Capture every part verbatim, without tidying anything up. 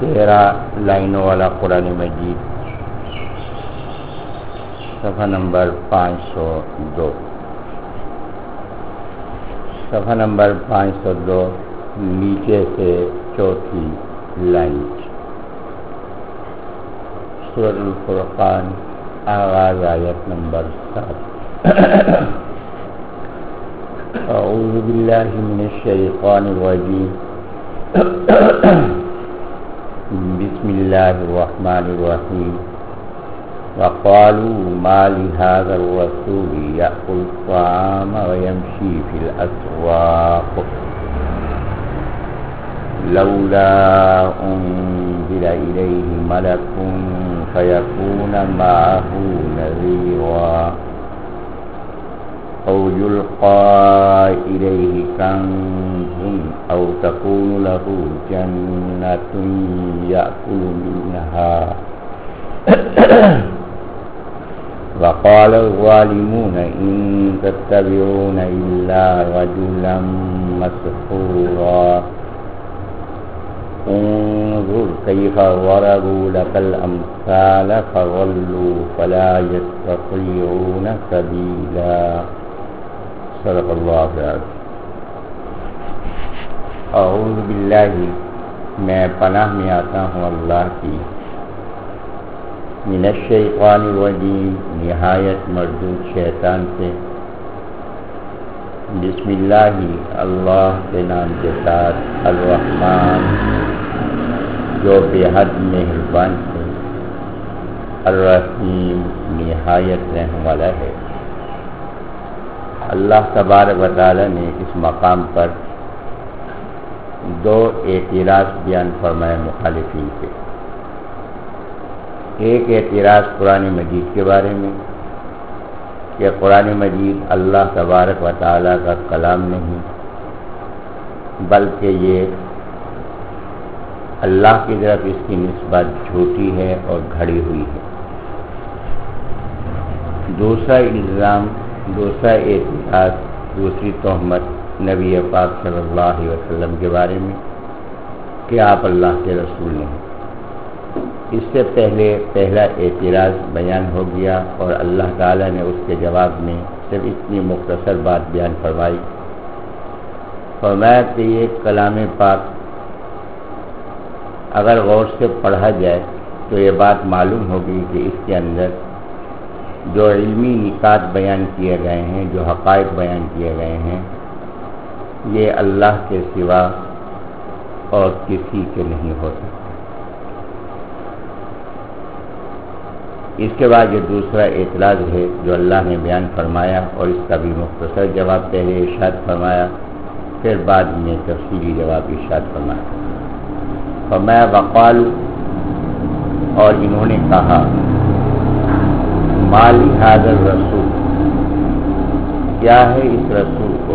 تیرہ لائنوں والا قرآن مجید، صفحہ نمبر پانچ سو دو صفحہ نمبر پانچ سو دو نیچے سے چوتھی لائن، سورۃ الفرقان، آغاز آیت نمبر سات۔ اعوذ باللہ من الشیطان الرجیم، بسم اللہ الرحمن الرحیم۔ وقالوا ما لهذا الرسول يأكل الطعام ويمشي في الأسواق لولا أنزل إليه ملك فيكون معه نذيرا أو يلقى إليه كنز أو تكون له جنة يأكل منها وقال الظالمون إن تتبعون إلا رجلا مسحورا انظر كيف ضربوا لك الأمثال فضلوا فلا يستطيعون سبيلا۔ صدق اللہ العظیم۔ اعوذ باللہ، میں پناہ میں آتا ہوں اللہ کی، من الشیطان الرجیم، نہایت مردود شیطان سے، بسم اللہ، اللہ کے نام کے ساتھ، الرحمن جو بے حد مہربان ہے، الرحیم نہایت رحم والا ہے۔ اللہ تبارک و تعالی نے اس مقام پر دو اعتراض بیان فرمائے مخالفین کے۔ ایک اعتراض قرآن مجید کے بارے میں کہ قرآن مجید اللہ تبارک و تعالیٰ کا کلام نہیں، بلکہ یہ اللہ کی طرف اس کی نسبت جھوٹی ہے اور گھڑی ہوئی ہے۔ دوسرا الزام، دوسرا اعتراض، دوسری تہمت نبی پاک صلی اللہ علیہ وسلم کے بارے میں کہ آپ اللہ کے رسول نہیں۔ اس سے پہلے پہلا اعتراض بیان ہو گیا اور اللہ تعالیٰ نے اس کے جواب میں صرف اتنی مختصر بات بیان فرمائی، فرمایا کہ یہ کلام پاک اگر غور سے پڑھا جائے تو یہ بات معلوم ہوگی کہ اس کے اندر جو علمی نکات بیان کیے گئے ہیں، جو حقائق بیان کیے گئے ہیں، یہ اللہ کے سوا اور کسی کے نہیں ہو سکتے۔ اس کے بعد یہ دوسرا اعتراض ہے جو اللہ نے بیان فرمایا اور اس کا بھی مختصر جواب پہلے ارشاد فرمایا، پھر بعد میں تفصیلی جواب ارشاد فرمایا۔ فرمایا وقالوا، اور انہوں نے کہا، ما لهذا الرسول، کیا ہے اس رسول کو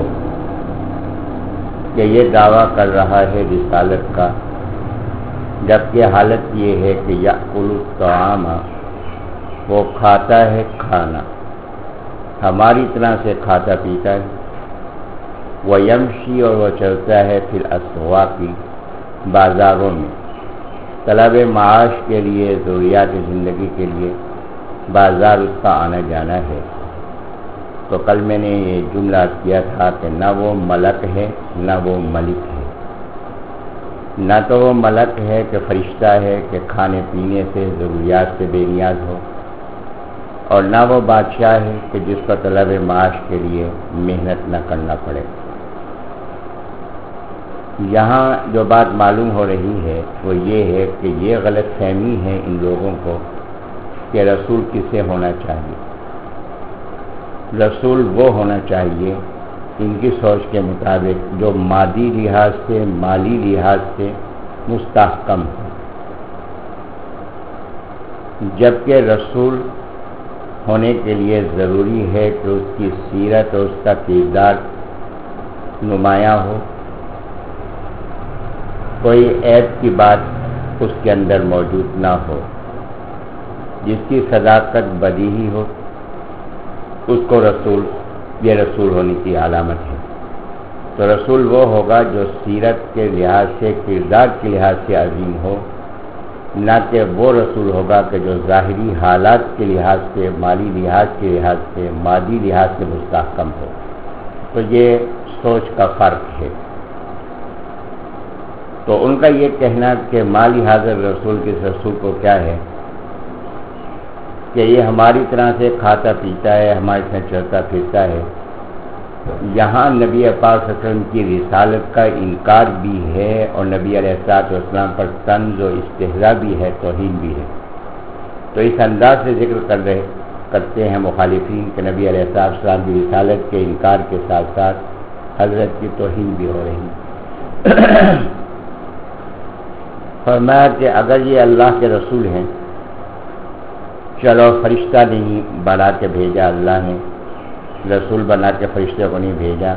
کہ یہ دعویٰ کر رہا ہے رسالت کا، جبکہ حالت یہ ہے کہ یأکل الطعام، وہ کھاتا ہے کھانا، ہماری طرح سے کھاتا پیتا ہے، وہ یمشی، اور وہ چلتا ہے پھر الاسواق، بازاروں میں، طلب معاش کے لیے، ضروریات زندگی کے لیے بازار اس کا آنا جانا ہے۔ تو کل میں نے یہ جملہ کیا تھا کہ نہ وہ ملک ہے نہ وہ ملک ہے، نہ تو وہ ملک ہے کہ فرشتہ ہے کہ کھانے پینے سے ضروریات سے بے نیاز ہو، اور نہ وہ بادشاہ ہے کہ جس کو طلب معاش کے لیے محنت نہ کرنا پڑے۔ یہاں جو بات معلوم ہو رہی ہے وہ یہ ہے کہ یہ غلط فہمی ہے ان لوگوں کو کہ رسول کسے ہونا چاہیے۔ رسول وہ ہونا چاہیے ان کی سوچ کے مطابق جو مادی لحاظ سے، مالی لحاظ سے مستحکم ہے، جبکہ رسول ہونے کے لیے ضروری ہے کہ اس کی سیرت اور اس کا کردار نمایاں ہو، کوئی عیب کی بات اس کے اندر موجود نہ ہو، جس کی صداقت بدیہی ہو، اس کو رسول، یہ رسول ہونے کی علامت ہے۔ تو رسول وہ ہوگا جو سیرت کے لحاظ سے، کردار کے لحاظ سے عظیم ہو، نہ کہ وہ رسول ہوگا کہ جو ظاہری حالات کے لحاظ سے، مالی لحاظ کے لحاظ سے، مادی لحاظ سے مستحکم ہو۔ تو یہ سوچ کا فرق ہے۔ تو ان کا یہ کہنا کہ مالی حاضر رسول کس رسول کو کیا ہے کہ یہ ہماری طرح سے کھاتا پیتا ہے، ہماری طرح چلتا پھرتا ہے، یہاں نبی پاک صلی اللہ علیہ وسلم کی رسالت کا انکار بھی ہے اور نبی علیہ الصلوۃ والسلام پر طنز و استہزاء بھی ہے، توہین بھی ہے۔ تو اس انداز سے ذکر کر رہے کرتے ہیں مخالفین کہ نبی علیہ الصلوۃ والسلام کی رسالت کے انکار کے ساتھ ساتھ حضرت کی توہین بھی ہو رہی ہے۔ فرمایا کہ اگر یہ اللہ کے رسول ہیں، چلو فرشتہ نہیں بنا کے بھیجا اللہ نے، رسول بنا کے فرشتے کو نہیں بھیجا،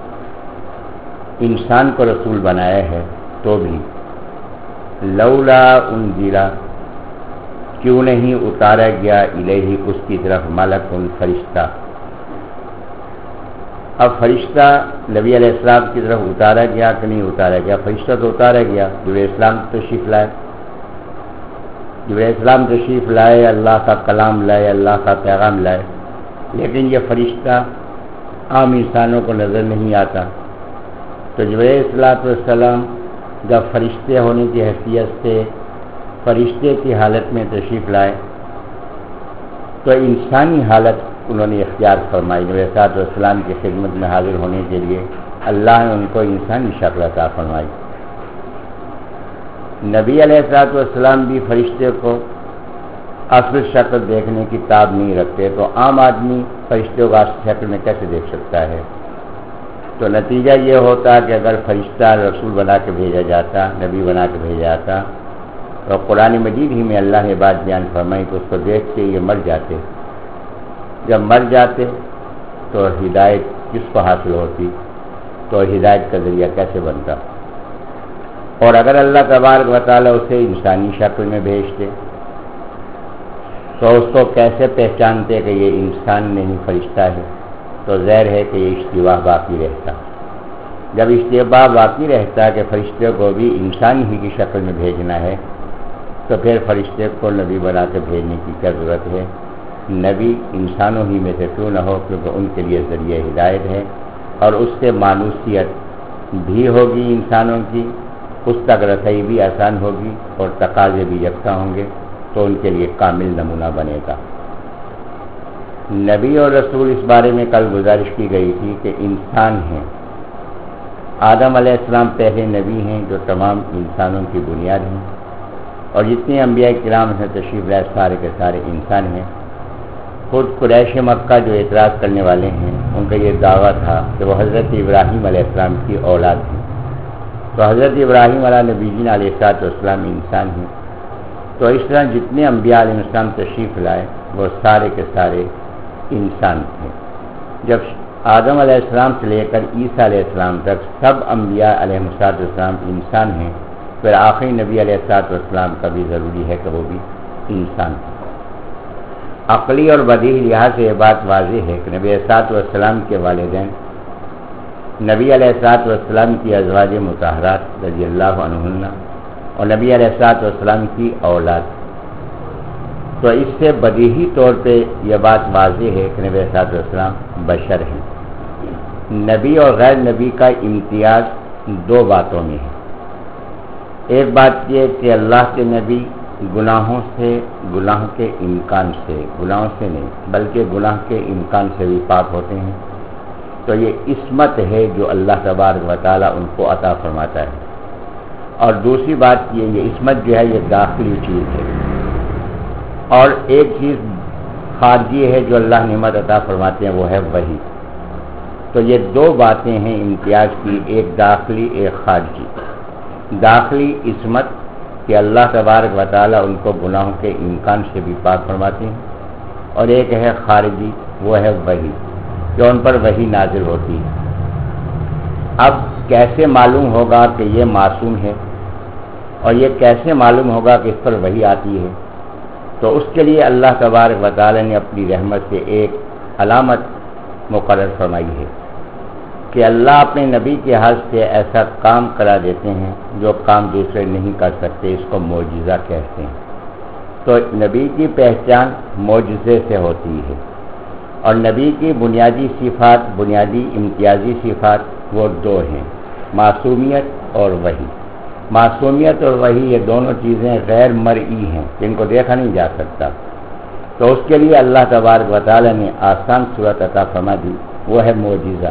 انسان کو رسول بنایا ہے، تو بھی لولا انزل، کیوں نہیں اتارا گیا الیہ اس کی طرف ملک فرشتہ۔ اب فرشتہ نبی علیہ السلام کی طرف اتارا گیا کہ نہیں اتارا گیا؟ فرشتہ تو اتارا گیا، جبرائیل اسلام تشریف لائے، جبرائیل اسلام تشریف لائے، اللہ کا کلام لائے، اللہ کا پیغام لائے، لیکن یہ فرشتہ عام انسانوں کو نظر نہیں آتا۔ تو جبرائیل السلام جب فرشتے ہونے کی حیثیت سے فرشتے کی حالت میں تشریف لائے تو انسانی حالت انہوں نے اختیار فرمائی۔ نبی علیہ السلام کی خدمت میں حاضر ہونے کے لیے اللہ نے ان کو انسانی شکل عطا فرمائی۔ نبی علیہ السلام بھی فرشتے کو اصل شکل دیکھنے کی تاب نہیں رکھتے، تو عام آدمی فرشتوں کو اصل شکل میں کیسے دیکھ سکتا ہے؟ تو نتیجہ یہ ہوتا کہ اگر فرشتہ رسول بنا کے بھیجا جاتا، نبی بنا کے بھیجا جاتا، تو قرآن مجید ہی میں اللہ نے بات بیان فرمائی تو اس کو دیکھ کے یہ مر جاتے۔ جب مر جاتے تو ہدایت کس کو حاصل ہوتی؟ تو ہدایت کا ذریعہ کیسے بنتا؟ اور اگر اللہ تبارک و تعالیٰ اسے انسانی شکل میں بھیجتے تو اس کو کیسے پہچانتے کہ یہ انسان نہیں فرشتہ ہے؟ تو ظاہر ہے کہ یہ اشتباہ باقی رہتا۔ جب اشتباہ باقی رہتا کہ فرشتے کو بھی انسان ہی کی شکل میں بھیجنا ہے تو پھر فرشتے کو نبی بنا کے بھیجنے کی کیا ضرورت ہے؟ نبی انسانوں ہی میں سے کیوں نہ ہو، کیونکہ ان کے لیے ذریعہ ہدایت ہے اور اس سے مانوسیت بھی ہوگی انسانوں کی، اس تک رسائی بھی آسان ہوگی اور تقاضے بھی یکساں ہوں گے، تو ان کے لیے کامل نمونہ بنے گا۔ نبی اور رسول اس بارے میں کل گزارش کی گئی تھی کہ انسان ہیں۔ آدم علیہ السلام پہلے نبی ہیں جو تمام انسانوں کی بنیاد ہیں، اور جتنے انبیاء کرام ہیں تشریف لائے سارے کے سارے انسان ہیں۔ خود قریش مکہ جو اعتراض کرنے والے ہیں ان کا یہ دعویٰ تھا کہ وہ حضرت ابراہیم علیہ السلام کی اولاد ہیں، تو حضرت ابراہیم علیہ نبی جین علیہ السلام انسان ہیں۔ تو اس طرح جتنے انبیاء علیہ السلام تشریف لائے وہ سارے کے سارے انسان تھے۔ جب آدم علیہ السلام سے لے کر عیسیٰ علیہ السلام تک سب انبیاء علیہ السلام انسان ہیں، پھر آخری نبی علیہ السلام کا بھی ضروری ہے کہ وہ بھی انسان ہیں۔ عقلی اور بدیہی لحاظ سے یہ بات واضح ہے کہ نبی علیہ السلام کے والدین نبی علیہ السلام کی ازواج مطہرات رضی اللہ عنہن اور نبی علیہ السلام کی اولاد، تو اس سے بدیہی طور پہ یہ بات واضح ہے کہ نبی علیہ السلام بشر ہیں۔ نبی اور غیر نبی کا امتیاز دو باتوں میں ہے۔ ایک بات یہ کہ اللہ کے نبی گناہوں سے، گناہ کے امکان سے، گناہوں سے نہیں بلکہ گناہ کے امکان سے بھی پاک ہوتے ہیں، تو یہ عصمت ہے جو اللہ تبارک و تعالیٰ ان کو عطا فرماتا ہے۔ اور دوسری بات یہ یہ عصمت جو ہے یہ داخلی چیز ہے، اور ایک چیز خارجی ہے جو اللہ نعمت عطا فرماتے ہیں وہ ہے وحی۔ تو یہ دو باتیں ہیں امتیاز کی، ایک داخلی ایک خارجی۔ داخلی عصمت کہ اللہ تبارک و تعالیٰ ان کو گناہوں کے امکان سے بھی پاک فرماتے ہیں، اور ایک ہے خارجی، وہ ہے وحی جو ان پر وحی نازل ہوتی ہے۔ اب کیسے معلوم ہوگا کہ یہ معصوم ہے، اور یہ کیسے معلوم ہوگا کہ اس پر وحی آتی ہے؟ تو اس کے لیے اللہ تبارک و تعالیٰ نے اپنی رحمت سے ایک علامت مقرر فرمائی ہے کہ اللہ اپنے نبی کے ہاتھ سے ایسا کام کرا دیتے ہیں جو کام دوسرے نہیں کر سکتے، اس کو معجزہ کہتے ہیں۔ تو نبی کی پہچان معجزے سے ہوتی ہے، اور نبی کی بنیادی صفات، بنیادی امتیازی صفات وہ دو ہیں، معصومیت اور وحی۔ معصومیت اور وحی یہ دونوں چیزیں غیر مرئی ہیں، جن کو دیکھا نہیں جا سکتا، تو اس کے لیے اللہ تبارک و تعالی نے آسان صورت عطا فرما دی، وہ ہے معجزہ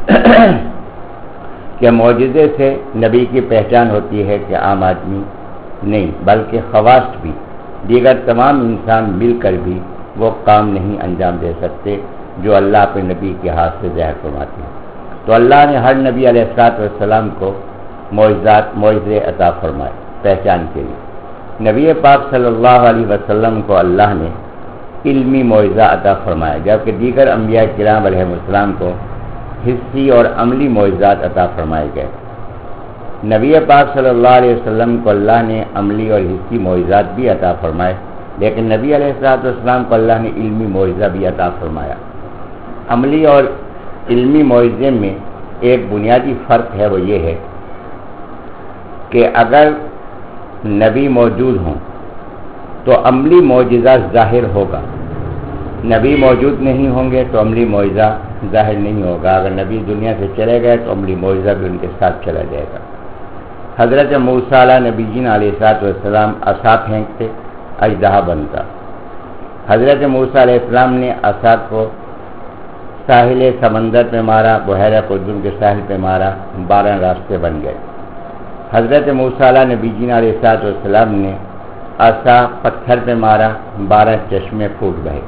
کہ معجزے سے نبی کی پہچان ہوتی ہے کہ عام آدمی نہیں بلکہ خواص بھی، دیگر تمام انسان مل کر بھی وہ کام نہیں انجام دے سکتے جو اللہ اپنے نبی کے ہاتھ سے ظاہر فرماتے ہیں۔ تو اللہ نے ہر نبی علیہ الصلوۃ والسلام کو معجزات معجزے عطا فرمائے پہچان کے لیے۔ نبی پاک صلی اللہ علیہ وسلم کو اللہ نے علمی معجزہ عطا فرمایا، جبکہ دیگر انبیاء کرام علیہ السلام کو حسی اور عملی معجزات عطا فرمائے گئے۔ نبی پاک صلی اللہ علیہ وسلم کو اللہ نے عملی اور حسی معجزات بھی عطا فرمائے، لیکن نبی علیہ الصلوۃ والسلام کو اللہ نے علمی معجزہ بھی عطا فرمایا۔ عملی اور علمی معجزے میں ایک بنیادی فرق ہے، وہ یہ ہے کہ اگر نبی موجود ہوں تو عملی معجزہ ظاہر ہوگا، نبی موجود نہیں ہوں گے تو عملی معجزہ ظاہر نہیں ہوگا۔ اگر نبی دنیا سے چلے گئے تو عملی معجزہ بھی ان کے ساتھ چلا جائے گا۔ حضرت موسیٰ علیہ نبی جین علیہ الصلوۃ والسلام عصا پھینکتے، اژدہا بنتا۔ حضرت موسیٰ علیہ السلام نے عصا کو ساحل سمندر پہ مارا، بحیرہ قلزم کے ساحل پہ مارا، بارہ راستے بن گئے۔ حضرت موسیٰ علیہ نبی جین علیہ الصلوۃ والسلام نے عصا پتھر پہ مارا، بارہ چشمے پھوٹ گئے۔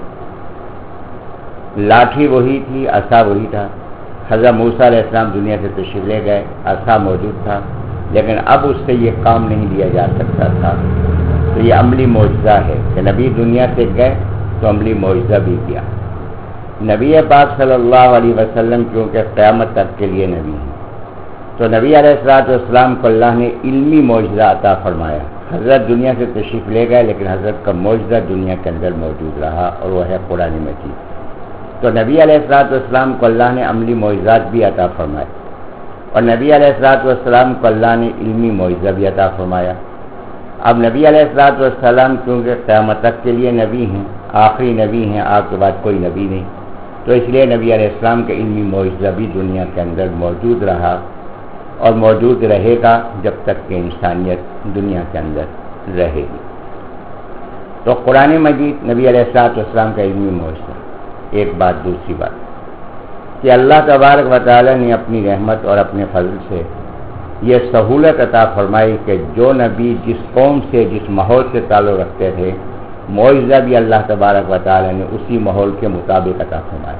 لاٹھی وہی تھی، عصا وہی تھا۔ حضرت موسیٰ علیہ السلام دنیا سے تشریف لے گئے، عصا موجود تھا، لیکن اب اس سے یہ کام نہیں لیا جا سکتا تھا۔ تو یہ عملی معجزہ ہے کہ نبی دنیا سے گئے تو عملی معجزہ بھی کیا۔ نبی پاک صلی اللہ علیہ وسلم کیونکہ قیامت تک کے لیے نبی ہیں، تو نبی علیہ الصلوۃ والسلام کو اللہ نے علمی معجزہ عطا فرمایا۔ حضرت دنیا سے تشریف لے گئے، لیکن حضرت کا معجزہ دنیا کے اندر موجود رہا، اور وہ ہے قرآن مجید۔ تو نبی علیہ الصلوۃ والسلام کو اللہ نے عملی معجزات بھی عطا فرمائے، اور نبی علیہ الصلوۃ والسلام کو اللہ نے علمی معجزہ بھی عطا فرمایا۔ اب نبی علیہ الصلوۃ والسلام کیونکہ قیامت تک کے لیے نبی ہیں، آخری نبی ہیں، آپ کے بعد کوئی نبی نہیں، تو اس لیے نبی علیہ السلام کا علمی معجزہ بھی دنیا کے اندر موجود رہا اور موجود رہے گا جب تک کہ انسانیت دنیا کے اندر رہے گی۔ تو قرآن مجید نبی علیہ الصلوۃ والسلام کا علمی معجزہ۔ ایک بات، دوسری بات کہ اللہ تبارک و تعالی نے اپنی رحمت اور اپنے فضل سے یہ سہولت عطا فرمائی کہ جو نبی جس قوم سے جس ماحول سے تعلق رکھتے تھے، معجزہ بھی اللہ تبارک و تعالی نے اسی ماحول کے مطابق عطا فرمایا۔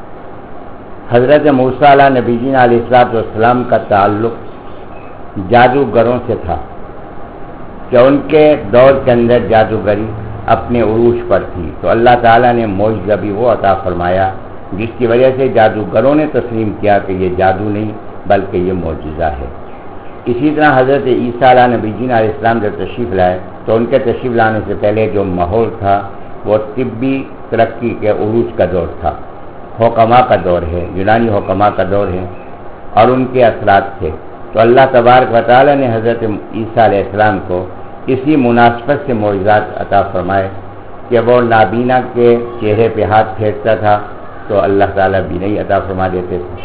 حضرت موسیٰ علیہ نبی جین علیہ الصلوۃ والسلام کا تعلق جادوگروں سے تھا کہ ان کے دور کے اندر جادوگری اپنے عروج پر تھی، تو اللہ تعالیٰ نے معجزہ بھی وہ عطا فرمایا جس کی وجہ سے جادوگروں نے تسلیم کیا کہ یہ جادو نہیں بلکہ یہ معجزہ ہے۔ اسی طرح حضرت عیسیٰ علیہ نبی جین علیہ السلام جب تشریف لائے تو ان کے تشریف لانے سے پہلے جو ماحول تھا وہ طبی ترقی کے عروج کا دور تھا، حکماء کا دور ہے، یونانی حکماء کا دور ہے، اور ان کے اثرات تھے۔ تو اللہ تبارک و تعالی نے حضرت عیسیٰ علیہ السلام کو اسی مناسبت سے معجزات عطا فرمائے کہ وہ نابینا کے چہرے پہ ہاتھ پھیرتا تھا تو اللہ تعالیٰ بینائی عطا فرما دیتے تھے۔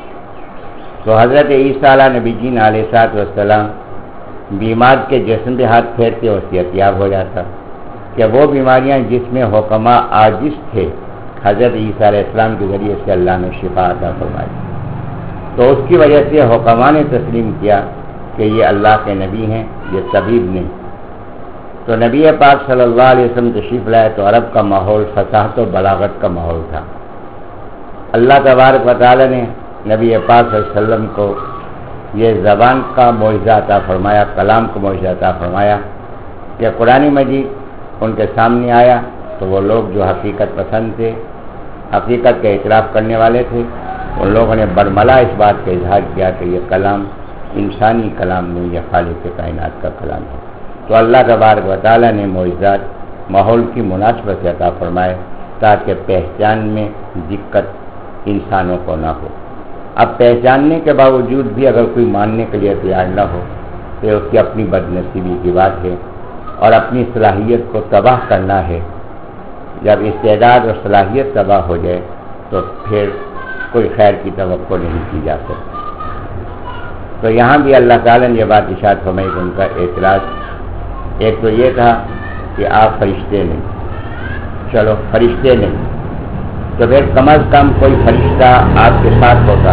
تو حضرت عیسیٰ علیہ نبی جین علیہ الصلوۃ والسلام بیمار کے جسم پہ ہاتھ پھیرتے اور صحتیاب ہو جاتا، کہ وہ بیماریاں جس میں حکماء عاجز تھے حضرت عیسیٰ علیہ السلام کے ذریعے سے اللہ نے شفا عطا فرمائی۔ تو اس کی وجہ سے حکماء نے تسلیم کیا کہ یہ اللہ کے نبی ہیں، یہ طبیب نہیں۔ تو نبی پاک صلی اللہ علیہ وسلم تشریف لائے تو عرب کا ماحول فصاحت و بلاغت کا ماحول تھا۔ اللہ تبارک و تعالی نے نبی پاک صلی اللہ علیہ وسلم کو یہ زبان کا معجزہ عطا فرمایا، کلام کا معجزہ عطا فرمایا کہ قرآن مجید ان کے سامنے آیا تو وہ لوگ جو حقیقت پسند تھے، حقیقت کا اعتراف کرنے والے تھے، ان لوگوں نے برملا اس بات کا اظہار کیا کہ یہ کلام انسانی کلام نہیں، یہ خالق کائنات کا کلام ہے۔ تو اللہ تبارک و تعالی نے معجزات ماحول کی مناسبت سے عطا فرمائے تاکہ پہچان میں دقت انسانوں کو نہ ہو۔ اب پہچاننے کے باوجود بھی اگر کوئی ماننے کے لیے تیار نہ ہو تو اس کی اپنی بد نصیبی کی بات ہے اور اپنی صلاحیت کو تباہ کرنا ہے، جب استعداد اور صلاحیت تباہ ہو جائے تو پھر کوئی خیر کی توقع نہیں کی جا سکتی۔ تو یہاں بھی اللہ تعالیٰ نے یہ بات ارشاد فرمائی کہ ان کا اعتراض ایک تو یہ تھا کہ آپ فرشتے نہیں، چلو فرشتے نہیں تو پھر کم از کم کوئی فرشتہ آپ کے ساتھ ہوتا،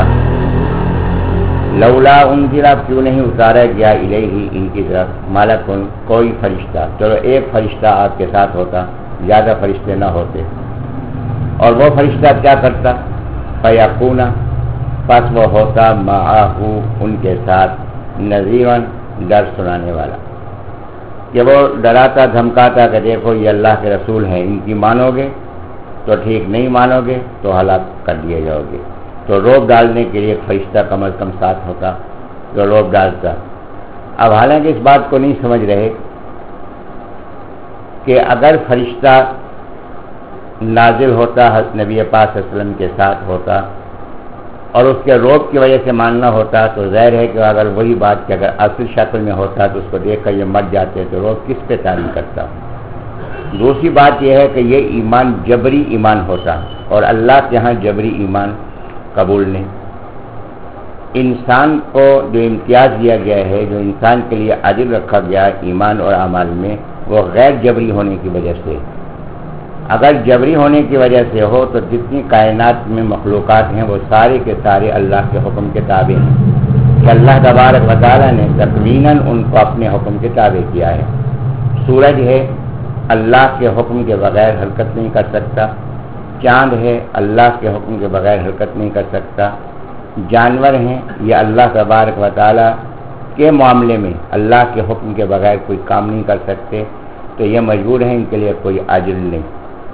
لولا انزل کیوں نہیں اتارا گیا الیہ ان کی طرف ملکن کوئی فرشتہ، چلو ایک فرشتہ آپ کے ساتھ ہوتا، زیادہ فرشتے نہ ہوتے، اور وہ فرشتہ کیا کرتا؟ فیکون پس وہ ہوتا معاہ ان کے ساتھ نذیراً ڈر سنانے والا، کہ وہ ڈراتا دھمکاتا کہ دیکھو یہ اللہ کے رسول ہیں، ان کی مانو گے تو ٹھیک، نہیں مانو گے تو ہلاک کر دیے جاؤ گے، تو روب ڈالنے کے لیے ایک فرشتہ کم از کم ساتھ ہوتا جو روب ڈالتا۔ اب حالانکہ اس بات کو نہیں سمجھ رہے کہ اگر فرشتہ نازل ہوتا حضرت نبی پاک صلی اللہ علیہ وسلم کے ساتھ ہوتا اور اس کے روب کی وجہ سے ماننا ہوتا تو ظاہر ہے کہ اگر وہی بات کہ اگر اصل شکل میں ہوتا تو اس کو دیکھ کر یہ مر جاتے تو روب کس پہ تعلیم کرتا۔ دوسری بات یہ ہے کہ یہ ایمان جبری ایمان ہوتا، اور اللہ کے ہاں جبری ایمان قبول نہیں۔ انسان کو جو امتیاز دیا گیا ہے، جو انسان کے لیے عادل رکھا گیا ایمان اور اعمال میں، وہ غیر جبری ہونے کی وجہ سے۔ اگر جبری ہونے کی وجہ سے ہو تو جتنی کائنات میں مخلوقات ہیں وہ سارے کے سارے اللہ کے حکم کے تابع ہیں، کہ اللہ تبارک و تعالیٰ نے تقویناً ان کو اپنے حکم کے تابع کیا ہے۔ سورج ہے، اللہ کے حکم کے بغیر حرکت نہیں کر سکتا، چاند ہے، اللہ کے حکم کے بغیر حرکت نہیں کر سکتا، جانور ہیں، یہ اللہ تبارک و تعالیٰ کے معاملے میں اللہ کے حکم کے بغیر کوئی کام نہیں کر سکتے، تو یہ مجبور ہیں، ان کے لیے کوئی عاجل نہیں۔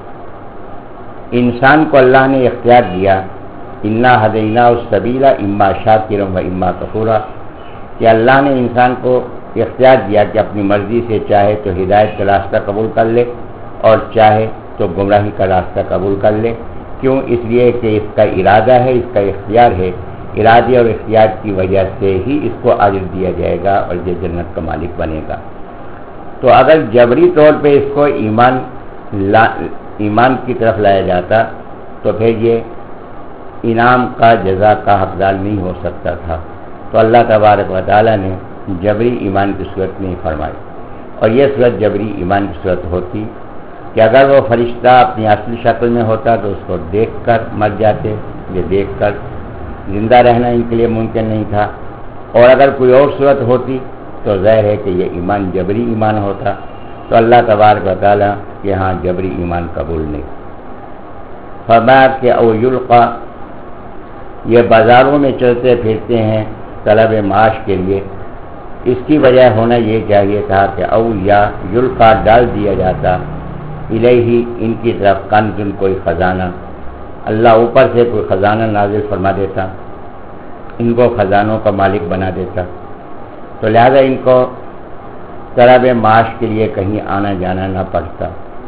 انسان کو اللہ نے اختیار دیا، انا ہدینا السبیل اما شاکرا و اما کفورا، کہ اللہ نے انسان کو اختیار دیا کہ اپنی مرضی سے چاہے تو ہدایت کا راستہ قبول کر لے اور چاہے تو گمراہی کا راستہ قبول کر لے۔ کیوں؟ اس لیے کہ اس کا ارادہ ہے، اس کا اختیار ہے، ارادے اور اختیار کی وجہ سے ہی اس کو اجر دیا جائے گا اور یہ جنت کا مالک بنے گا۔ تو اگر جبری طور پہ اس کو ایمان لا ایمان کی طرف لایا جاتا تو پھر یہ انعام کا جزا کا حقدار نہیں ہو سکتا تھا، تو اللہ تبارک و تعالیٰ نے جبری ایمان کی صورت نہیں فرمائی، اور یہ صورت جبری ایمان کی صورت ہوتی کہ اگر وہ فرشتہ اپنی اصلی شکل میں ہوتا تو اس کو دیکھ کر مر جاتے، یہ دیکھ کر زندہ رہنا ان کے لیے ممکن نہیں تھا، اور اگر کوئی اور صورت ہوتی تو ظاہر ہے کہ یہ ایمان جبری ایمان ہوتا، تو اللہ تبارک و تعالیٰ کے ہاں جبری ایمان قبول نہیں۔ فرمایا کہ او یلقا، یہ بازاروں میں چلتے پھرتے ہیں طلب معاش کے لیے، اس کی وجہ ہونا یہ چاہیے تھا کہ او یا یلقا ڈال دیا جاتا الیہ ان کی طرف کنزن کوئی خزانہ، اللہ اوپر سے کوئی خزانہ نازل فرما دیتا، ان کو خزانوں کا مالک بنا دیتا، تو لہذا ان کو طلب معاش کے لیے کہیں آنا جانا نہ پڑتا،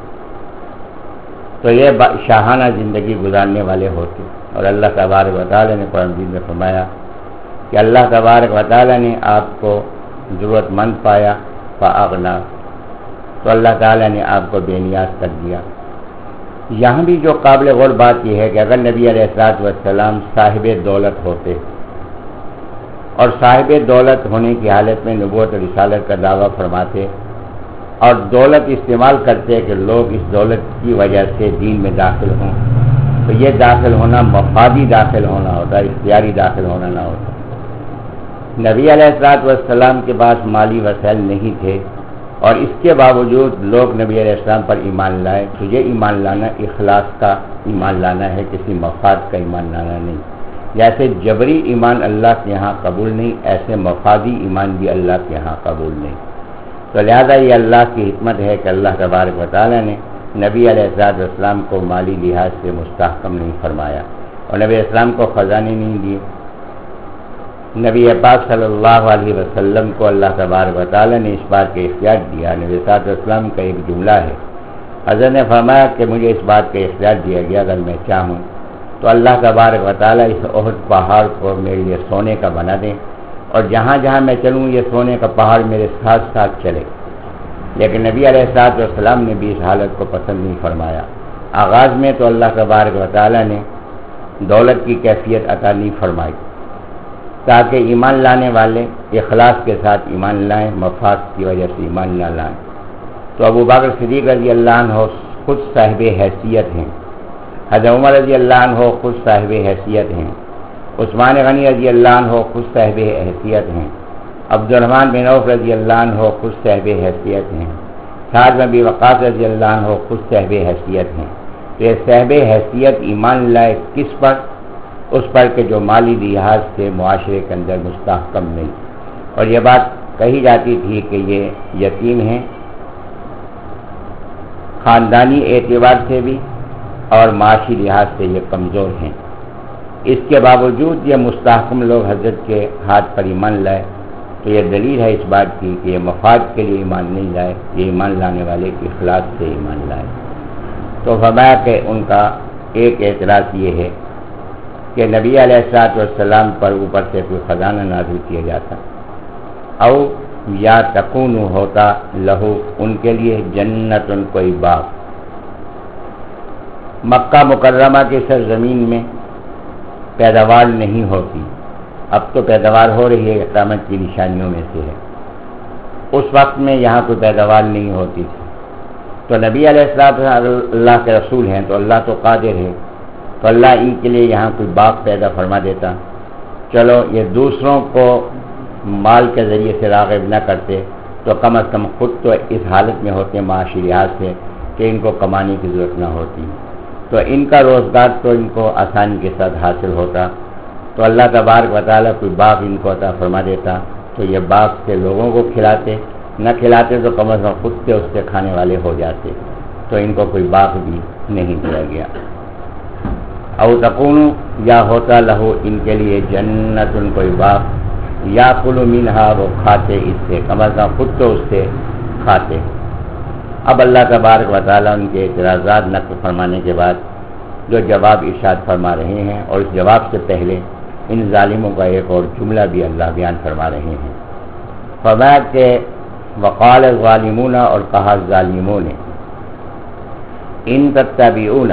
تو یہ شاہانہ زندگی گزارنے والے ہوتے۔ اور اللہ تبارک و تعالیٰ نے قرآن مجید میں فرمایا کہ اللہ تبارک و تعالیٰ نے آپ کو ضرورت مند پایا فاغنا، تو اللہ تعالیٰ نے آپ کو بے نیاز کر دیا۔ یہاں بھی جو قابل غور بات یہ ہے کہ اگر نبی علیہ الصلوۃ والسلام صاحب دولت ہوتے اور صاحب دولت ہونے کی حالت میں نبوت اور رسالت کا دعویٰ فرماتے اور دولت استعمال کرتے کہ لوگ اس دولت کی وجہ سے دین میں داخل ہوں، تو یہ داخل ہونا مفادی داخل ہونا ہوتا، اختیاری داخل ہونا نہ ہوتا۔ نبی علیہ الصلوۃ والسلام کے پاس مالی وسائل نہیں تھے اور اس کے باوجود لوگ نبی علیہ السلام پر ایمان لائے، تو یہ ایمان لانا اخلاص کا ایمان لانا ہے، کسی مفاد کا ایمان لانا نہیں۔ جیسے جبری ایمان اللہ کے یہاں قبول نہیں، ایسے مفادی ایمان بھی اللہ کے یہاں قبول نہیں۔ تو لہذا یہ اللہ کی حکمت ہے کہ اللہ تبارک و تعالیٰ نے نبی علیہ السلام کو مالی لحاظ سے مستحکم نہیں فرمایا اور نبی علیہ السلام کو خزانے نہیں دیے۔ نبی پاک صلی اللہ علیہ وسلم کو اللہ تبارک و تعالیٰ نے اس بات کے اختیار دیا۔ نبی صلی اللہ علیہ وسلم کا ایک جملہ ہے، حضرت نے فرمایا کہ مجھے اس بات کا اختیار دیا گیا اگر میں چاہوں تو اللہ تبارک و تعالیٰ اس احد پہاڑ کو میرے لیے سونے کا بنا دیں اور جہاں جہاں میں چلوں یہ سونے کا پہاڑ میرے ساتھ ساتھ چلے۔ لیکن نبی علیہ الصلوۃ والسلام نے بھی اس حالت کو پسند نہیں فرمایا۔ آغاز میں تو اللہ تبارک و تعالیٰ نے دولت کی کیفیت عطا نہیں فرمائی تاکہ ایمان لانے والے اخلاص کے ساتھ ایمان لائیں، مفاد کی وجہ سے ایمان نہ لائیں۔ تو ابو بکر صدیق رضی اللہ عنہ خود صاحب حیثیت ہیں، حضرت عمر رضی اللہ عنہ خود صاحب حیثیت ہیں، عثمان غنی رضی اللہ عنہ خود صاحب حیثیت ہیں، عبد الرحمن بن عوف رضی اللہ عنہ خود صاحب حیثیت ہیں، سعد بن ابی وقاص رضی اللہ عنہ خود صاحب حیثیت ہیں۔ تو یہ صاحب حیثیت ایمان لائے کس پر؟ اس پر کہ جو مالی لحاظ سے معاشرے کے اندر مستحکم نہیں، اور یہ بات کہی جاتی تھی کہ یہ یتیم ہیں خاندانی اعتبار سے بھی اور معاشی لحاظ سے یہ کمزور ہیں، اس کے باوجود یہ مستحکم لوگ حضرت کے ہاتھ پر ایمان لائے۔ تو یہ دلیل ہے اس بات کی کہ یہ مفاد کے لیے ایمان نہیں لائے، یہ ایمان لانے والے کی اخلاص سے ایمان لائے۔ تو فرمایا کہ ان کا ایک اعتراض یہ ہے کہ نبی علیہ الصلوۃ والسلام پر اوپر سے کوئی خزانہ نازل کیا جاتا، او یا تکون ہوتا لہو ان کے لیے جنت ان کوئی باغ۔ مکہ مکرمہ کی سرزمین میں پیداوار نہیں ہوتی، اب تو پیداوار ہو رہی ہے، قیامت کی نشانیوں میں سے ہے۔ اس وقت میں یہاں کوئی پیداوار نہیں ہوتی تھی، تو نبی علیہ السلام اللہ کے رسول ہیں، تو اللہ تو قادر ہے، تو اللہ ان کے لیے یہاں کوئی باغ پیدا فرما دیتا۔ چلو یہ دوسروں کو مال کے ذریعے سے راغب نہ کرتے تو کم از کم خود تو اس حالت میں ہوتے معاشی لحاظ سے کہ ان کو کمانے کی ضرورت نہ ہوتی، تو ان کا روزگار تو ان کو آسانی کے ساتھ حاصل ہوتا، تو اللہ تبارک و تعالیٰ کوئی باغ ان کو عطا فرما دیتا، تو یہ باغ سے لوگوں کو کھلاتے، نہ کھلاتے تو کم از کم خود سے اس سے کھانے والے ہو جاتے، تو ان کو کوئی باغ بھی نہیں دیا گیا۔ او تکون یا ہوتا لہو ان کے لیے جنت ان کوئی باغ، یا کلو منہا وہ کھاتے اس سے، کم از کم خود تو اس سے کھاتے۔ اب اللہ تبارک و تعالیٰ ان کے اعتراضات نقل فرمانے کے بعد جو جواب ارشاد فرما رہے ہیں، اور اس جواب سے پہلے ان ظالموں کا ایک اور جملہ بھی اللہ بیان فرما رہے ہیں۔ فرمایا کہ وقال الظالمون، اور کہا ظالموں نے، ان تتبعون،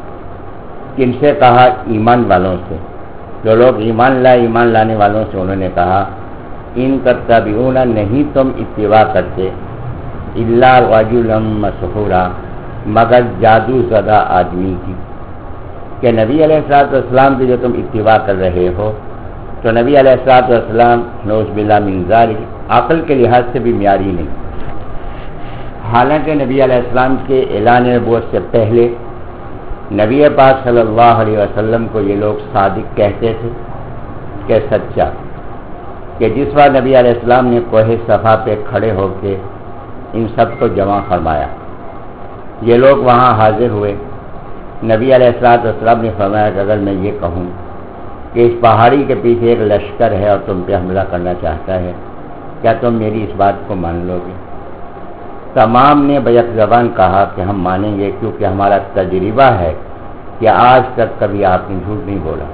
کن سے کہا؟ ایمان والوں سے، جو لوگ ایمان لائے ایمان لانے والوں سے انہوں نے کہا ان تتبعون، نہیں تم اتباع کرتے، الا رجلا مسحورا، مگر جادو زدہ آدمی کی، کہ نبی علیہ الصلوۃ والسلام کی جو تم اتباع کر رہے ہو، تو نبی علیہ الصلوۃ والسلام نعوذ باللہ من ذلک عقل کے لحاظ سے بھی معیاری نہیں، حالانکہ نبی علیہ السلام کے اعلان نبوت سے پہلے نبی پاک صلی اللہ علیہ وسلم کو یہ لوگ صادق کہتے تھے کہ سچا، کہ جس بار نبی علیہ السلام نے کوہ صفا پہ کھڑے ہو کے ان سب کو جمع فرمایا، یہ لوگ وہاں حاضر ہوئے، نبی علیہ الصلوۃ والسلام نے فرمایا کہ اگر میں یہ کہوں کہ اس پہاڑی کے پیچھے ایک لشکر ہے اور تم پہ حملہ کرنا چاہتا ہے، کیا تم میری اس بات کو مان لو گے؟ تمام نے بیک زبان کہا کہ ہم مانیں گے، کیونکہ ہمارا تجربہ ہے کہ آج تک کبھی آپ نے جھوٹ نہیں بولا۔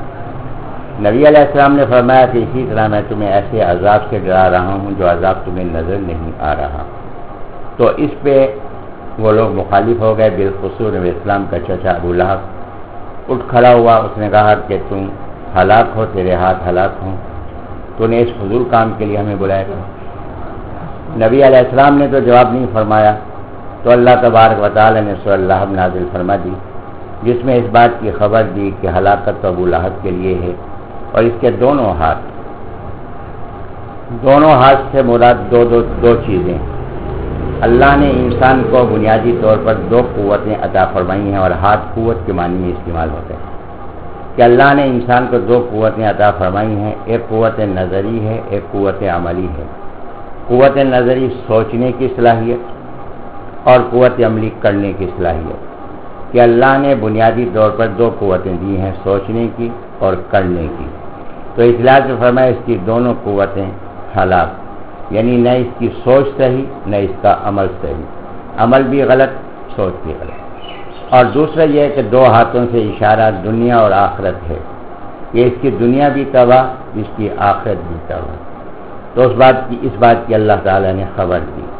نبی علیہ السلام نے فرمایا کہ اسی طرح میں تمہیں ایسے عذاب سے ڈرا رہا ہوں جو عذاب تمہیں نظر نہیں آ رہا۔ تو اس پہ وہ لوگ مخالف ہو گئے، بالخصوص نبی اسلام کا چچا ابو لہب اٹھ کھڑا ہوا، اس نے کہا کہ تم ہلاک ہو، تیرے ہاتھ ہلاک ہوں، تو نے اس فضول کام کے لیے ہمیں بلایا تھا۔ نبی علیہ السلام نے تو جواب نہیں فرمایا، تو اللہ تبارک و تعالی نے سورہ لہب نازل فرما دی، جس میں اس بات کی خبر دی کہ ہلاکت تو ابو لہب کے لیے ہے، اور اس کے دونوں ہاتھ، دونوں ہاتھ سے مراد دو دو دو چیزیں، اللہ نے انسان کو بنیادی طور پر دو قوتیں عطا فرمائی ہیں، اور ہاتھ قوت کے معنی میں استعمال ہوتے ہیں، کہ اللہ نے انسان کو دو قوتیں عطا فرمائی ہیں، ایک قوت نظری ہے، ایک قوت عملی ہے۔ قوت نظری سوچنے کی صلاحیت، اور قوت عملی کرنے کی صلاحیت، کہ اللہ نے بنیادی طور پر دو قوتیں دی ہیں، سوچنے کی اور کرنے کی، تو اس لحاظ سے فرمایا اس کی دونوں قوتیں ہلاک، یعنی نہ اس کی سوچ صحیح نہ اس کا عمل صحیح، عمل بھی غلط، سوچ بھی غلط۔ اور دوسرا یہ ہے کہ دو ہاتھوں سے اشارہ دنیا اور آخرت ہے، کہ اس کی دنیا بھی تباہ، اس کی آخرت بھی تباہ، تو اس بات کی اس بات کی اللہ تعالیٰ نے خبر دی۔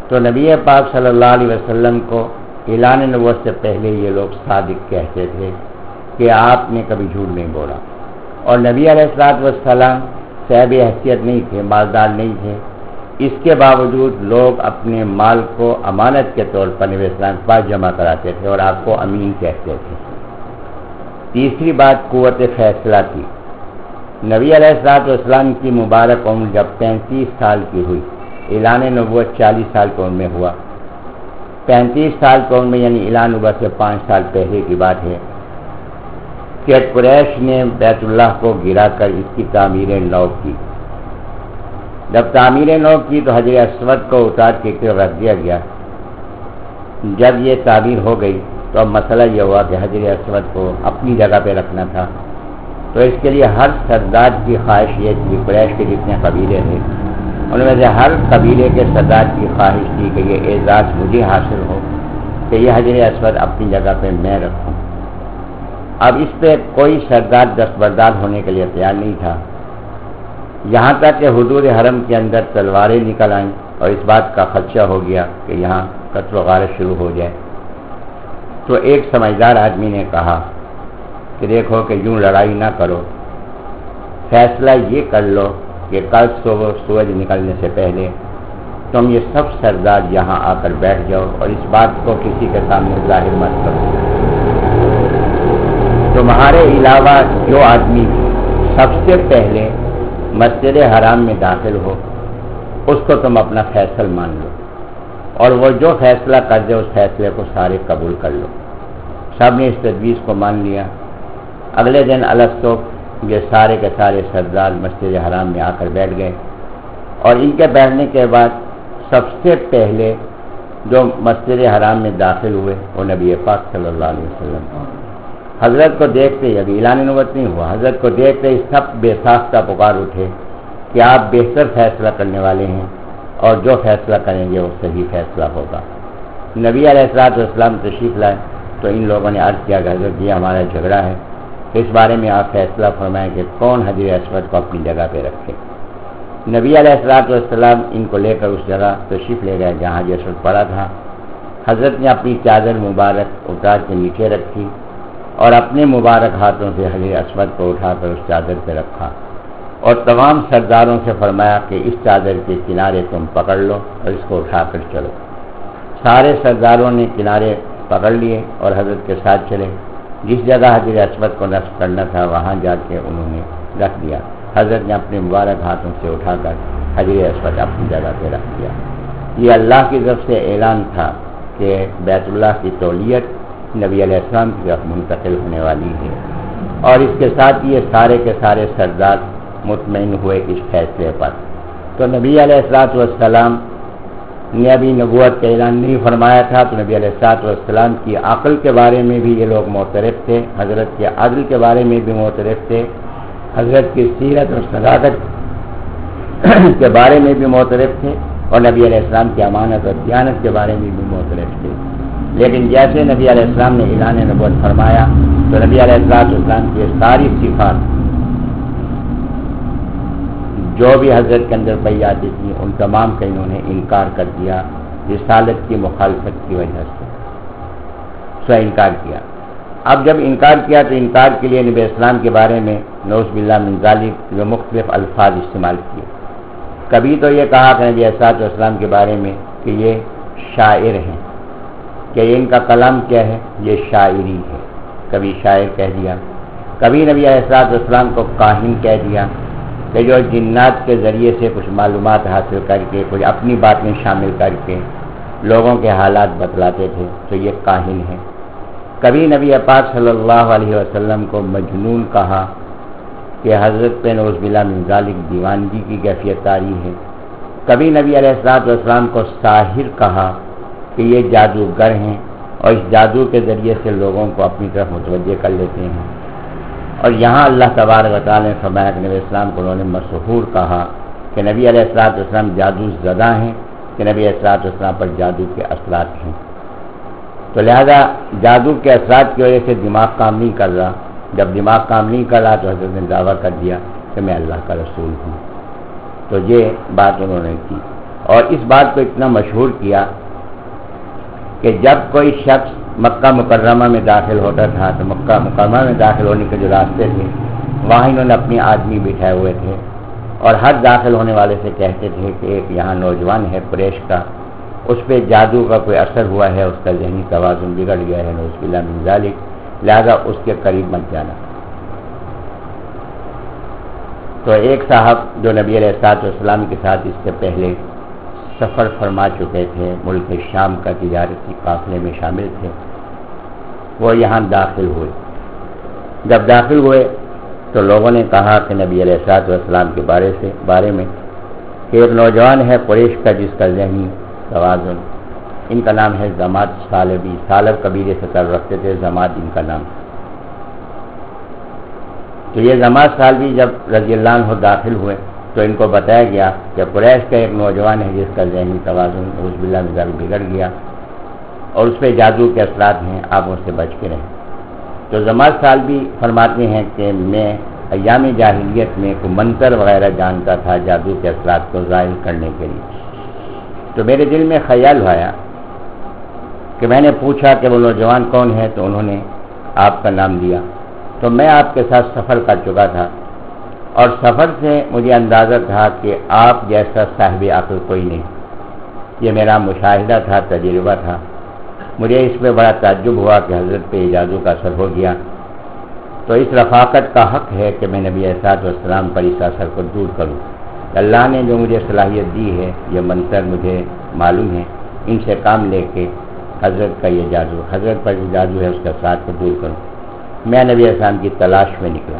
تو نبی پاک صلی اللہ علیہ وسلم کو اعلان نبوت سے پہلے یہ لوگ صادق کہتے تھے کہ آپ نے کبھی جھوٹ نہیں بولا، اور نبی علیہ الصلوۃ والسلام صاحب حیثیت نہیں تھے، مالدار نہیں تھے، اس کے باوجود لوگ اپنے مال کو امانت کے طور پر نبی اسلام کے پاس جمع کراتے تھے اور آپ کو امین کہتے تھے۔ تیسری بات قوت فیصلہ تھی۔ نبی علیہ الصلوۃ والسلام کی مبارک عمر جب پینتیس سال کی ہوئی، اعلان نبوت چالیس سال کی عمر میں ہوا، پینتیس سال کی عمر میں یعنی اعلان نبوت سے پانچ سال پہلے کی بات ہے کہ قریش نے بیت اللہ کو گرا کر اس کی تعمیر نو کی۔ جب تعمیر نو کی تو حجر اسود کو اتار کے رکھ دیا گیا۔ جب یہ تعمیر ہو گئی تو اب مسئلہ یہ ہوا کہ حجر اسود کو اپنی جگہ پہ رکھنا تھا، تو اس کے لیے ہر سردار کی خواہش یہ تھی، قریش کے جتنے قبیلے تھے ان میں سے ہر قبیلے کے سردار کی خواہش تھی کہ یہ اعزاز مجھے حاصل ہو کہ یہ حجر اسود اپنی جگہ پہ میں رکھوں۔ اب اس پہ کوئی سردار دستبردار ہونے کے لیے تیار نہیں تھا، یہاں تک کہ حدود حرم کے اندر تلواریں نکل آئیں اور اس بات کا خدشہ ہو گیا کہ یہاں قتل و غارت شروع ہو جائے۔ تو ایک سمجھدار آدمی نے کہا کہ دیکھو کہ یوں لڑائی نہ کرو، فیصلہ یہ کر لو کہ کل صبح سورج نکلنے سے پہلے تم یہ سب سردار یہاں آ کر بیٹھ جاؤ اور اس بات کو کسی کے سامنے ظاہر مت کرو۔ تمہارے علاوہ جو آدمی سب سے پہلے مسجد حرام میں داخل ہو اس کو تم اپنا فیصل مان لو، اور وہ جو فیصلہ کر دے اس فیصلے کو سارے قبول کر لو۔ سب نے اس تجویز کو مان لیا۔ اگلے دن الگ صبح یہ سارے کے سارے سردار مسجد حرام میں آ کر بیٹھ گئے، اور ان کے بیٹھنے کے بعد سب سے پہلے جو مسجد حرام میں داخل ہوئے وہ نبی پاک صلی اللہ علیہ وسلم۔ حضرت کو دیکھتے ہی، ابھی اعلان نبوت نہیں ہوا، حضرت کو دیکھتے ہی سب بے ساختہ پکار اٹھے کہ آپ بہتر فیصلہ کرنے والے ہیں اور جو فیصلہ کریں گے وہ صحیح فیصلہ ہوگا۔ نبی علیہ الصلوۃ والسلام تشریف لائے تو ان لوگوں نے عرض کیا کہ حضرت یہ ہمارا جھگڑا ہے، اس بارے میں آپ فیصلہ فرمائیں کہ کون حجر اسود کو اپنی جگہ پہ رکھے۔ نبی علیہ الصلوۃ والسلام ان کو لے کر اس جگہ تشریف لے گئے جہاں حجر اسود پڑا تھا۔ حضرت نے اپنی چادر مبارک اتار کے نیچے رکھی اور اپنے مبارک ہاتھوں سے حجر اسود کو اٹھا کر اس چادر پہ رکھا، اور تمام سرداروں سے فرمایا کہ اس چادر کے کنارے تم پکڑ لو اور اس کو اٹھا کر چلو۔ سارے سرداروں نے کنارے پکڑ لیے اور حضرت کے ساتھ چلے۔ جس جگہ حجر اسود کو نصب کرنا تھا وہاں جا کے انہوں نے رکھ دیا۔ حضرت نے اپنے مبارک ہاتھوں سے اٹھا کر حجر اسود اپنی جگہ پہ رکھ دیا۔ یہ اللہ کی طرف سے اعلان تھا کہ بیت اللہ کی تولیت نبی علیہ السلام کی طرف منتقل ہونے والی ہے، اور اس کے ساتھ یہ سارے کے سارے سردار مطمئن ہوئے اس فیصلے پر۔ تو نبی علیہ الصلوۃ والسلام نے ابھی نبوت کا اعلان نہیں فرمایا تھا، تو نبی علیہ الصلوۃ والسلام کی عقل کے بارے میں بھی یہ لوگ معترف تھے، حضرت کے عدل کے بارے میں بھی معترف تھے، حضرت کی سیرت اور صداقت کے بارے میں بھی معترف تھے، اور نبی علیہ السلام کی امانت اور دیانت کے بارے میں بھی معترف تھے۔ لیکن جیسے نبی علیہ السلام نے اعلان نبوت فرمایا تو نبی علیہ السلام کی ساری صفات جو بھی حضرت کے اندر پائی جاتی تھی ان تمام کا انہوں نے انکار کر دیا، رسالت کی مخالفت کی وجہ سے سو انکار کیا۔ اب جب انکار کیا تو انکار کے لیے نبی اسلام کے بارے میں نعوذ باللہ من ذالک جو مختلف الفاظ استعمال کیے۔ کبھی تو یہ کہا کہ نبی اسلام کے بارے میں کہ یہ شاعر ہیں، کہ ان کا کلام کیا ہے، یہ شاعری ہے، کبھی شاعر کہہ دیا۔ کبھی نبی علیہ السلام کو کاہن کہہ دیا کہ جو جنات کے ذریعے سے کچھ معلومات حاصل کر کے کچھ اپنی باتیں شامل کر کے لوگوں کے حالات بتلاتے تھے، تو یہ کاہن ہے۔ کبھی نبی پاک صلی اللہ علیہ وسلم کو مجنون کہا کہ حضرت پہ نعوذ باللہ من ذالک دیوانگی کی کیفیت طاری ہے۔ کبھی نبی علیہ السلام کو ساحر کہا کہ یہ جادوگر ہیں اور اس جادو کے ذریعے سے لوگوں کو اپنی طرف متوجہ کر لیتے ہیں۔ اور یہاں اللہ تبارک و تعالیٰ نے فرمایا کہ نبی اسلام کو انہوں نے مسحور کہا کہ نبی علیہ السلام جادو زدہ ہیں، کہ نبی علیہ السلام پر جادو کے اثرات ہیں۔ تو لہذا جادو کے اثرات کی وجہ سے دماغ کام نہیں کر رہا، جب دماغ کام نہیں کر رہا تو حضرت نے دعویٰ کر دیا کہ میں اللہ کا رسول ہوں۔ تو یہ بات انہوں نے کی۔ اور اس بات کو اتنا مشہور کیا کہ جب کوئی شخص مکہ مکرمہ میں داخل ہوتا تھا تو مکہ مکرمہ میں داخل ہونے کے جو راستے تھے وہاں انہوں نے اپنے آدمی بٹھائے ہوئے تھے اور ہر داخل ہونے والے سے کہتے تھے کہ ایک یہاں نوجوان ہے قریش کا، اس پہ جادو کا کوئی اثر ہوا ہے، اس کا ذہنی توازن بگڑ گیا ہے، نعوذ باللہ من ذالک، لہذا اس کے قریب مت جانا۔ تو ایک صاحب جو نبی علیہ الصلوۃ والسلام کے ساتھ اس سے پہلے سفر فرما چکے تھے، ملک شام کا تجارتی قافلے میں شامل تھے، وہ یہاں داخل ہوئے۔ جب داخل ہوئے تو لوگوں نے کہا کہ نبی علیہ الصلوۃ والسلام کے بارے سے بارے میں کہ ایک نوجوان ہے قریش کا جس کا ذہنی توازن، ان کا نام ہے زماد ثعلبی، ثعلب قبیلے سے تعلق رکھتے تھے، زماد ان کا نام۔ تو یہ زماد ثعلبی جب رضی اللہ عنہ داخل ہوئے تو ان کو بتایا گیا کہ قریش کا ایک نوجوان ہے جس کا ذہنی توازن نعوذ باللہ من ذالک بگڑ گیا اور اس پہ جادو کے اثرات ہیں، آپ اس سے بچ کے رہیں۔ تو زماد ثعلبی فرماتے ہیں کہ میں ایام جاہلیت میں کوئی منتر وغیرہ جانتا تھا جادو کے اثرات کو ظاہر کرنے کے لیے، تو میرے دل میں خیال آیا کہ میں نے پوچھا کہ وہ نوجوان کون ہے، تو انہوں نے آپ کا نام دیا۔ تو میں آپ کے ساتھ سفر کر چکا تھا اور سفر سے مجھے اندازہ تھا کہ آپ جیسا صاحب عقل کوئی نہیں، یہ میرا مشاہدہ تھا، تجربہ تھا۔ مجھے اس میں بڑا تعجب ہوا کہ حضرت پہ جادو کا اثر ہو گیا، تو اس رفاقت کا حق ہے کہ میں نبی علیہ الصلوۃ والسلام پر اس اثر کو دور کروں۔ اللہ نے جو مجھے صلاحیت دی ہے، یہ منتر مجھے معلوم ہے، ان سے کام لے کے حضرت کا یہ جادو، حضرت پر جو جادو ہے اس کے اثرات کو دور کروں۔ میں نبی علیہ السلام کی تلاش میں نکلا۔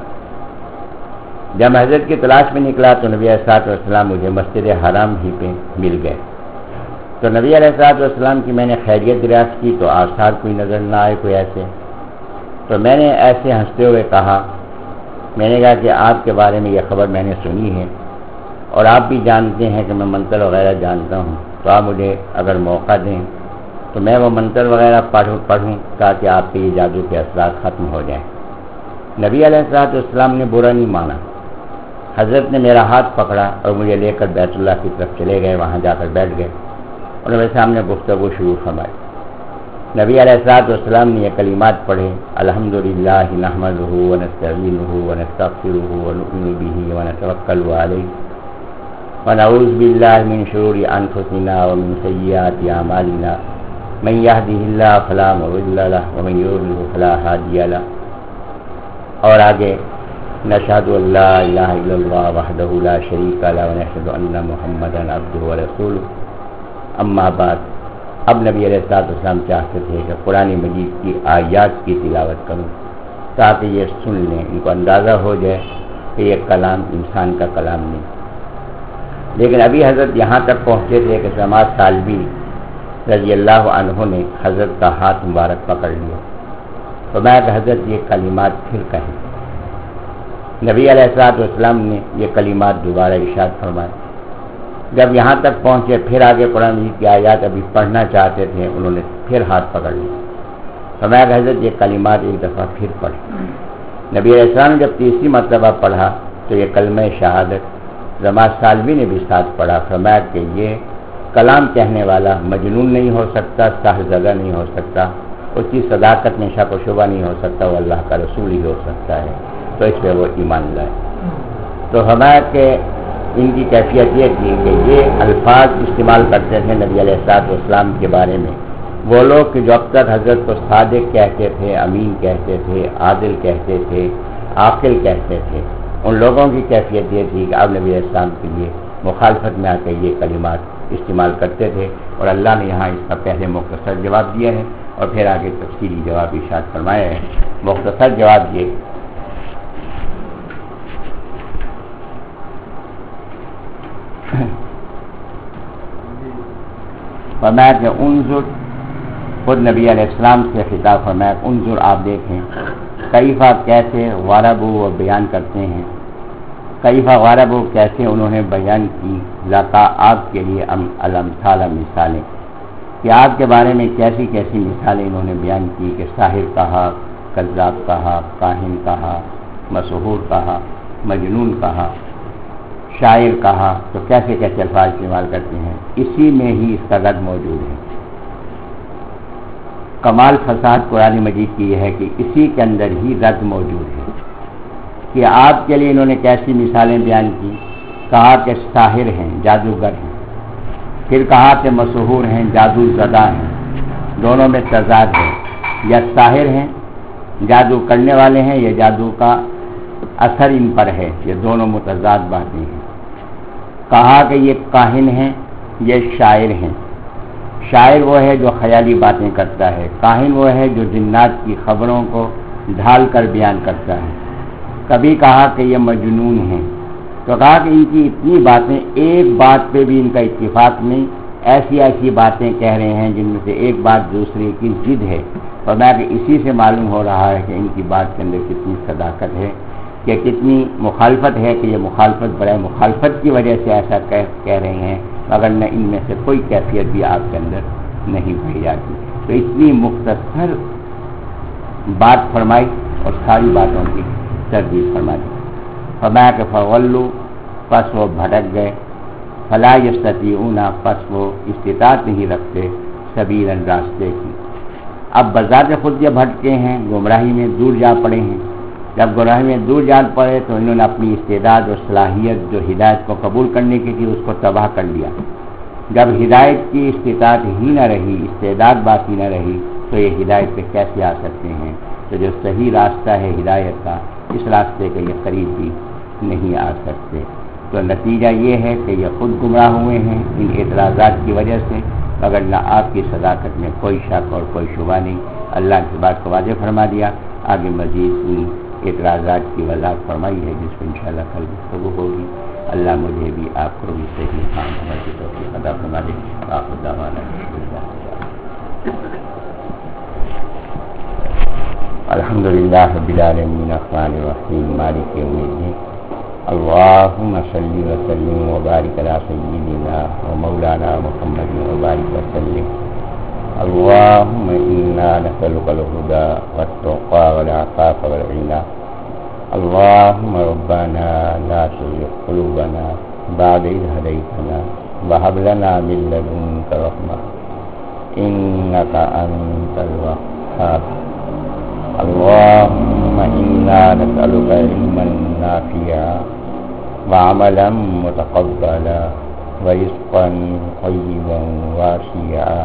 جب حضرت کی تلاش میں نکلا تو نبی علیہ الصلوۃ والسلام مجھے مسجد حرام ہی پہ مل گئے۔ تو نبی علیہ الصلوۃ والسلام کی میں نے خیریت دریافت کی تو آثار کوئی نظر نہ آئے کوئی ایسے، تو میں نے ایسے ہنستے ہوئے کہا، میں نے کہا کہ آپ کے بارے میں یہ خبر میں نے سنی ہے اور آپ بھی جانتے ہیں کہ میں منتر وغیرہ جانتا ہوں، تو آپ مجھے اگر موقع دیں تو میں وہ منتر وغیرہ پڑھوں پڑھوں تاکہ آپ کے یہ جادو کے اثرات ختم ہو جائیں۔ نبی علیہ الصلوۃ والسلام نے برا نہیں مانا، حضرت نے میرا ہاتھ پکڑا اور مجھے لے کر بیت اللہ کی طرف چلے گئے، وہاں جا کر بیٹھ گئے اور میرے سامنے گفتگو شروع فرمائی۔ نبی علیہ الصلوۃ والسلام نے یہ کلمات پڑھے، الحمدللہ نحمدہ ونستعینہ ونستغفرہ ونؤمن بہ ونتوکل علیہ ونعوذ باللہ من شرور انفسنا ومن سیئات اعمالنا من یہدہ اللہ فلا مضل لہ ومن یضلل فلا ہادی لہ، اور آگے نشہد ان لا الہ الا اللہ وحدہ لا شریک لہ ونشہد ان محمدا عبدہ ورسولہ، اما بعد۔ اب نبی علیہ الصلوۃ والسلام چاہتے تھے کہ قرآن مجید کی آیات کی تلاوت کروں تاکہ یہ سن لیں، ان کو اندازہ ہو جائے کہ یہ کلام انسان کا کلام نہیں۔ لیکن ابھی حضرت یہاں تک پہنچے تھے کہ زماد ثعلبی رضی اللہ عنہ نے حضرت کا ہاتھ مبارک پکڑ لیا، تو میں کہ حضرت یہ کلمات پھر کہیں۔ نبی علیہ الصلوۃ والسلام نے یہ کلمات دوبارہ ارشاد فرمائے۔ جب یہاں تک پہنچے پھر آگے قرآن مجید کی آیات ابھی پڑھنا چاہتے تھے، انہوں نے پھر ہاتھ پکڑ لیا، تو میں کہ حضرت یہ کلمات ایک دفعہ پھر پڑھ۔ نبی علیہ السلام نے جب تیسری مرتبہ پڑھا تو یہ کلمہ شہادت زماد ثعلبی نے بھی ساتھ پڑھا، فرمایا کہ یہ کلام کہنے والا مجنون نہیں ہو سکتا، ساحر زدہ نہیں ہو سکتا، اس کی صداقت میں شک و شبہ نہیں ہو سکتا، وہ اللہ کا رسول ہی ہو سکتا ہے، تو اس پہ وہ ایمان لائے۔ تو ہمارا کہ ان کی کیفیت یہ تھی کہ یہ الفاظ استعمال کرتے تھے نبی علیہ الصلوۃ والسلام کے بارے میں وہ لوگ کہ جو اب تک حضرت کو صادق کہتے تھے، امین کہتے تھے، عادل کہتے تھے، عاقل کہتے تھے، ان لوگوں کی کیفیت یہ تھی کہ اب نبی علیہ السلام کے لیے مخالفت میں آ کے یہ کلمات استعمال کرتے تھے، اور اللہ نے یہاں اس کا پہلے مختصر جواب دیا ہے اور پھر آگے تفصیلی جواب ارشاد فرمایا ہے۔ مختصر جواب یہ فرمایا کہ انظر، خود نبی علیہ السلام سے خطاب فرمایا، انظر آپ دیکھیں، کیفا کیسے غاربو وہ بیان کرتے ہیں، کیفا غاربو کیسے انہوں نے بیان کی، لقا آپ کے لیے ام الامثال مثالیں، کہ آپ کے بارے میں کیسی کیسی مثالیں انہوں نے بیان کی کہ ساحر کہا، کذاب کہا، کاہن کہا، مسحور کہا، مجنون کہا، شاعر کہا تو کیسے کیسے الفاظ استعمال کرتے ہیں، اسی میں ہی اس کا رد موجود ہے۔ کمال فساد قرآن مجید کی یہ ہے کہ اسی کے اندر ہی رد موجود ہے کہ آپ کے لیے انہوں نے کیسی مثالیں بیان کی، کہا کہ ساحر ہیں، جادوگر ہیں، پھر کہا کہ مسحور ہیں، جادو زدہ ہیں، دونوں میں تضاد ہے، یا ساحر ہیں جادو کرنے والے ہیں، یا جادو کا اثر ان پر ہے، یہ دونوں متضاد باتیں ہیں۔ کہا کہ یہ کاہن ہیں، یہ شاعر ہیں، شاعر وہ ہے جو خیالی باتیں کرتا ہے، کاہن وہ ہے جو جنات کی خبروں کو ڈھال کر بیان کرتا ہے۔ کبھی کہا کہ یہ مجنون ہیں، تو کہا کہ ان کی اتنی باتیں، ایک بات پہ بھی ان کا اتفاق نہیں، ایسی ایسی باتیں کہہ رہے ہیں جن میں سے ایک بات دوسرے کی ضد ہے، اور میں کہ اسی سے معلوم ہو رہا ہے کہ ان کی بات کے اندر کتنی صداقت ہے، کہ کتنی مخالفت ہے، کہ یہ مخالفت برائے مخالفت کی وجہ سے ایسا کہہ کہہ رہے ہیں، مگر نہ ان میں سے کوئی کیفیت بھی آپ کے اندر نہیں پائی جاتی۔ تو اتنی مختصر بات فرمائی اور ساری باتوں کی تردید فرما دی۔ فرمایا کہ فغلوا، پس وہ بھٹک گئے، فلا یستطیعون، پس وہ استطاعت نہیں رکھتے، سبیلا، راستے کی۔ اب بذات خود یہ بھٹکے ہیں، گمراہی میں دور جا پڑے ہیں، جب گمراہی میں دور جا پڑے تو انہوں نے اپنی استعداد اور صلاحیت جو ہدایت کو قبول کرنے کی تھی اس کو تباہ کر لیا۔ جب ہدایت کی استطاعت ہی نہ رہی، استعداد باقی نہ رہی، تو یہ ہدایت پہ کیسے آ سکتے ہیں؟ تو جو صحیح راستہ ہے ہدایت کا، اس راستے کے یہ قریب بھی نہیں آ سکتے۔ تو نتیجہ یہ ہے کہ یہ خود گمراہ ہوئے ہیں ان اعتراضات کی وجہ سے، مگر نہ آپ کی صداقت میں کوئی شک اور کوئی شبہ نہیں۔ اللہ کی بات کو واضح فرما دیا، آگے مزید ان اعتراضات کی وضاحت فرمائی ہے جس پر انشاءاللہ کل گفتگو ہوگی۔ اللہ مجھے بھی آپ کو بھی صحیح کام کرنے کی توفیق عطا فرما دے۔ آخر دعوانا الحمدللہ رب العالمین الرحمن الرحیم مالک یوم الدین اللہم صلی وسلم وبارک علی سیدنا ومولانا محمد وبارک وسلم اللہم انا نسألک الہدى والتقى والعفاف والغنى اللہم ربنا لا تزغ قلوبنا بعد إذ هديتنا وهب لنا من لدنك رحمة إنك أنت الوهاب اللهم إنا نسألك علما نافعا وعملا متقبلا ورزقا طيبا واسعا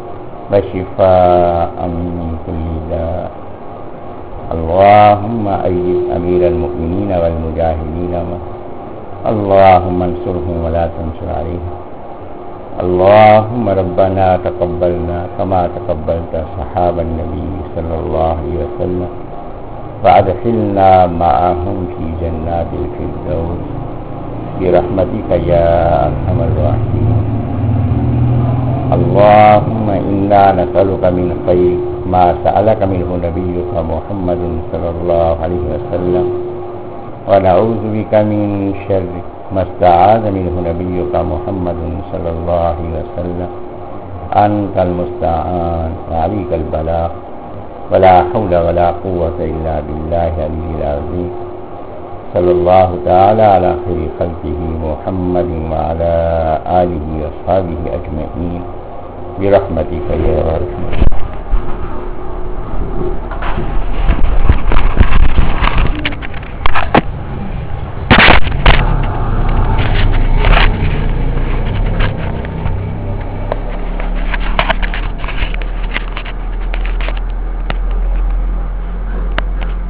وشفاء من كل داء اللهم أيد أمير المؤمنين والمجاهدين اللهم انصرهم ولا تنصر عليهم اللهم ربنا تقبلنا كما تقبلت صحاب النبي صلى الله عليه وسلم وأدخلنا معهم في جنات الفردوس برحمتك يا أرحم الراحمين اللهم إنا نسألك من خير ما سألك منه نبيك محمد صلى الله عليه وسلم ونعوذ بك من شر ما استعاذ منه نبيك محمد صلى الله عليه وسلم أنت المستعان وعليك البلاغ ولا حول ولا قوة إلا بالله العلي العظيم صلى الله تعالى على خير خلقه محمد وعلى آله وأصحابه أجمعين برحمتك يا أرحم الراحمين.